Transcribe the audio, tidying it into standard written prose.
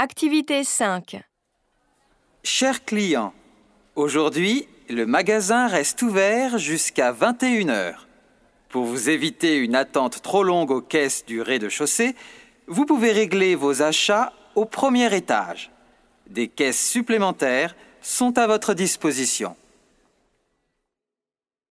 Activité 5. Chers clients, aujourd'hui, le magasin reste ouvert jusqu'à 21 heures. Pour vous éviter une attente trop longue aux caisses du rez-de-chaussée, vous pouvez régler vos achats au premier étage. Des caisses supplémentaires sont à votre disposition.